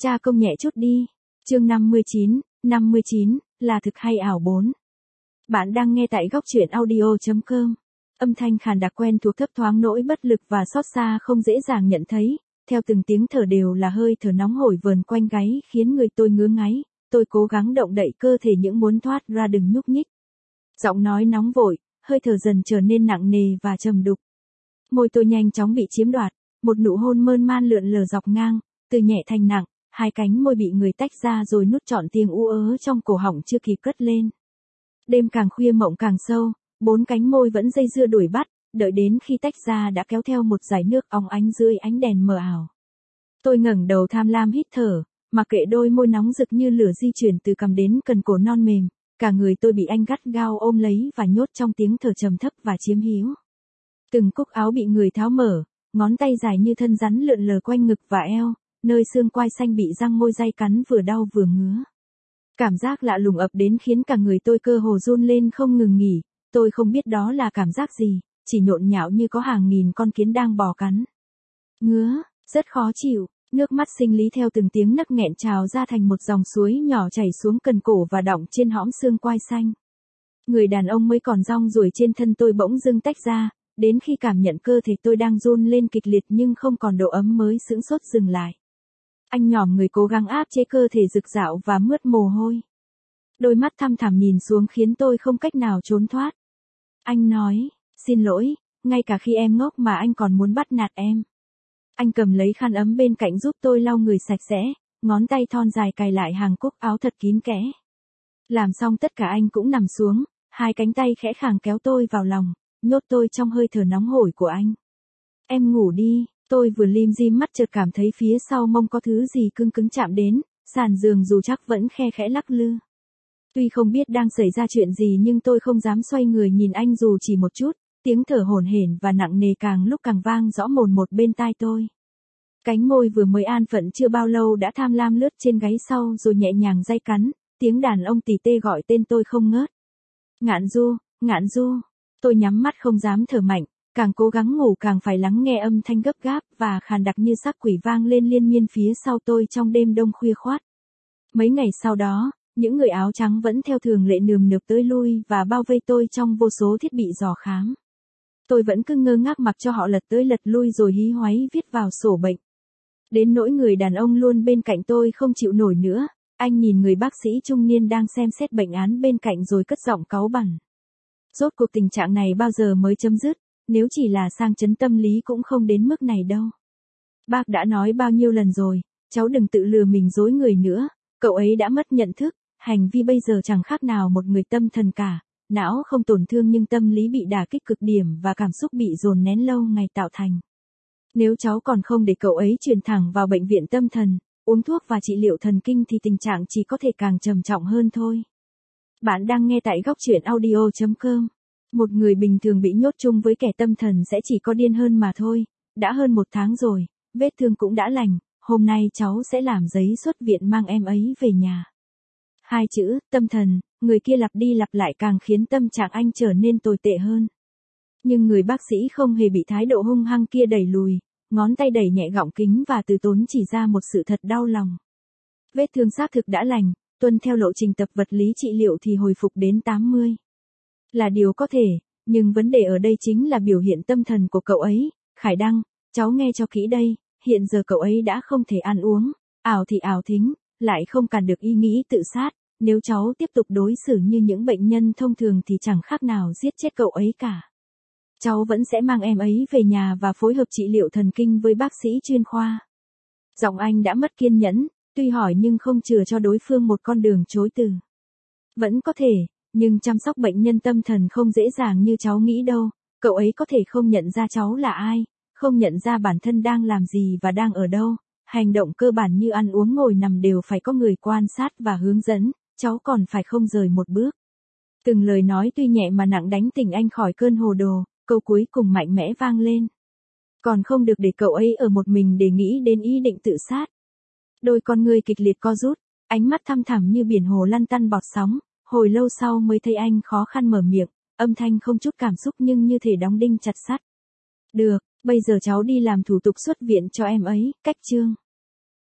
Cha công nhẹ chút đi. Chương 59, là thực hay ảo 4. Bạn đang nghe tại góc truyện audio.com. Âm thanh khàn đặc quen thuộc thấp thoáng nỗi bất lực và xót xa không dễ dàng nhận thấy, theo từng tiếng thở đều là hơi thở nóng hổi vờn quanh gáy khiến người tôi ngứa ngáy, tôi cố gắng động đậy cơ thể những muốn thoát ra đừng nhúc nhích. Giọng nói nóng vội, hơi thở dần trở nên nặng nề và trầm đục. Môi tôi nhanh chóng bị chiếm đoạt, một nụ hôn mơn man lượn lờ dọc ngang, từ nhẹ thành nặng, hai cánh môi bị người tách ra rồi nuốt trọn tiếng ú ớ trong cổ họng chưa kịp cất lên. Đêm càng khuya mộng càng sâu, bốn cánh môi vẫn dây dưa đuổi bắt, đợi đến khi tách ra đã kéo theo một dải nước óng ánh dưới ánh đèn mờ ảo. Tôi ngẩng đầu tham lam hít thở, mặc kệ đôi môi nóng rực như lửa di chuyển từ cằm đến cần cổ non mềm, cả người tôi bị anh gắt gao ôm lấy và nhốt trong tiếng thở trầm thấp và chiếm hữu. Từng cúc áo bị người tháo mở, ngón tay dài như thân rắn lượn lờ quanh ngực và eo, nơi xương quai xanh bị răng môi day cắn vừa đau vừa ngứa. Cảm giác lạ lùng ập đến khiến cả người tôi cơ hồ run lên không ngừng nghỉ, tôi không biết đó là cảm giác gì, chỉ nhộn nhạo như có hàng nghìn con kiến đang bò cắn. Ngứa, rất khó chịu, nước mắt sinh lý theo từng tiếng nấc nghẹn trào ra thành một dòng suối nhỏ chảy xuống cần cổ và đọng trên hõm xương quai xanh. Người đàn ông mới còn rong ruổi trên thân tôi bỗng dưng tách ra, đến khi cảm nhận cơ thể tôi đang run lên kịch liệt nhưng không còn độ ấm mới sững sốt dừng lại. Anh nhòm người cố gắng áp chế cơ thể rực rạo và mướt mồ hôi. Đôi mắt thăm thẳm nhìn xuống khiến tôi không cách nào trốn thoát. Anh nói, xin lỗi, ngay cả khi em ngốc mà anh còn muốn bắt nạt em. Anh cầm lấy khăn ấm bên cạnh giúp tôi lau người sạch sẽ, ngón tay thon dài cài lại hàng cúc áo thật kín kẽ. Làm xong tất cả anh cũng nằm xuống, hai cánh tay khẽ khàng kéo tôi vào lòng, nhốt tôi trong hơi thở nóng hổi của anh. Em ngủ đi. Tôi vừa lim dim mắt chợt cảm thấy phía sau mông có thứ gì cứng cứng chạm đến, sàn giường dù chắc vẫn khe khẽ lắc lư. Tuy không biết đang xảy ra chuyện gì nhưng tôi không dám xoay người nhìn anh dù chỉ một chút, tiếng thở hổn hển và nặng nề càng lúc càng vang rõ mồn một bên tai tôi. Cánh môi vừa mới an phận chưa bao lâu đã tham lam lướt trên gáy sau rồi nhẹ nhàng day cắn, tiếng đàn ông tỉ tê gọi tên tôi không ngớt. Ngạn Du, tôi nhắm mắt không dám thở mạnh. Càng cố gắng ngủ càng phải lắng nghe âm thanh gấp gáp và khàn đặc như xác quỷ vang lên liên miên phía sau tôi trong đêm đông khuya khoắt. Mấy ngày sau đó, những người áo trắng vẫn theo thường lệ nườm nượp tới lui và bao vây tôi trong vô số thiết bị dò khám. Tôi vẫn cứ ngơ ngác mặc cho họ lật tới lật lui rồi hí hoáy viết vào sổ bệnh. Đến nỗi người đàn ông luôn bên cạnh tôi không chịu nổi nữa, anh nhìn người bác sĩ trung niên đang xem xét bệnh án bên cạnh rồi cất giọng cáu bẳn. Rốt cuộc tình trạng này bao giờ mới chấm dứt? Nếu chỉ là sang chấn tâm lý cũng không đến mức này đâu. Bác đã nói bao nhiêu lần rồi, cháu đừng tự lừa mình dối người nữa, cậu ấy đã mất nhận thức, hành vi bây giờ chẳng khác nào một người tâm thần cả, não không tổn thương nhưng tâm lý bị đả kích cực điểm và cảm xúc bị dồn nén lâu ngày tạo thành. Nếu cháu còn không để cậu ấy chuyển thẳng vào bệnh viện tâm thần, uống thuốc và trị liệu thần kinh thì tình trạng chỉ có thể càng trầm trọng hơn thôi. Bạn đang nghe tại góc truyện audio.com. Một người bình thường bị nhốt chung với kẻ tâm thần sẽ chỉ có điên hơn mà thôi, đã hơn 1 tháng rồi, vết thương cũng đã lành, hôm nay cháu sẽ làm giấy xuất viện mang em ấy về nhà. 2 chữ, tâm thần, người kia lặp đi lặp lại càng khiến tâm trạng anh trở nên tồi tệ hơn. Nhưng người bác sĩ không hề bị thái độ hung hăng kia đẩy lùi, ngón tay đẩy nhẹ gọng kính và từ tốn chỉ ra một sự thật đau lòng. Vết thương xác thực đã lành, tuân theo lộ trình tập vật lý trị liệu thì hồi phục đến 80. Là điều có thể, nhưng vấn đề ở đây chính là biểu hiện tâm thần của cậu ấy. Khải Đăng, cháu nghe cho kỹ đây, hiện giờ cậu ấy đã không thể ăn uống, ảo thì ảo thính, lại không cản được ý nghĩ tự sát, nếu cháu tiếp tục đối xử như những bệnh nhân thông thường thì chẳng khác nào giết chết cậu ấy cả. Cháu vẫn sẽ mang em ấy về nhà và phối hợp trị liệu thần kinh với bác sĩ chuyên khoa. Giọng anh đã mất kiên nhẫn, tuy hỏi nhưng không chừa cho đối phương một con đường chối từ. Vẫn có thể. Nhưng chăm sóc bệnh nhân tâm thần không dễ dàng như cháu nghĩ đâu, cậu ấy có thể không nhận ra cháu là ai, không nhận ra bản thân đang làm gì và đang ở đâu, hành động cơ bản như ăn uống ngồi nằm đều phải có người quan sát và hướng dẫn, cháu còn phải không rời một bước. Từng lời nói tuy nhẹ mà nặng đánh tỉnh anh khỏi cơn hồ đồ, câu cuối cùng mạnh mẽ vang lên. Còn không được để cậu ấy ở một mình để nghĩ đến ý định tự sát. Đôi con ngươi kịch liệt co rút, ánh mắt thăm thẳm như biển hồ lăn tăn bọt sóng. Hồi lâu sau mới thấy anh khó khăn mở miệng, âm thanh không chút cảm xúc nhưng như thể đóng đinh chặt sắt. Được, bây giờ cháu đi làm thủ tục xuất viện cho em ấy, cách chương.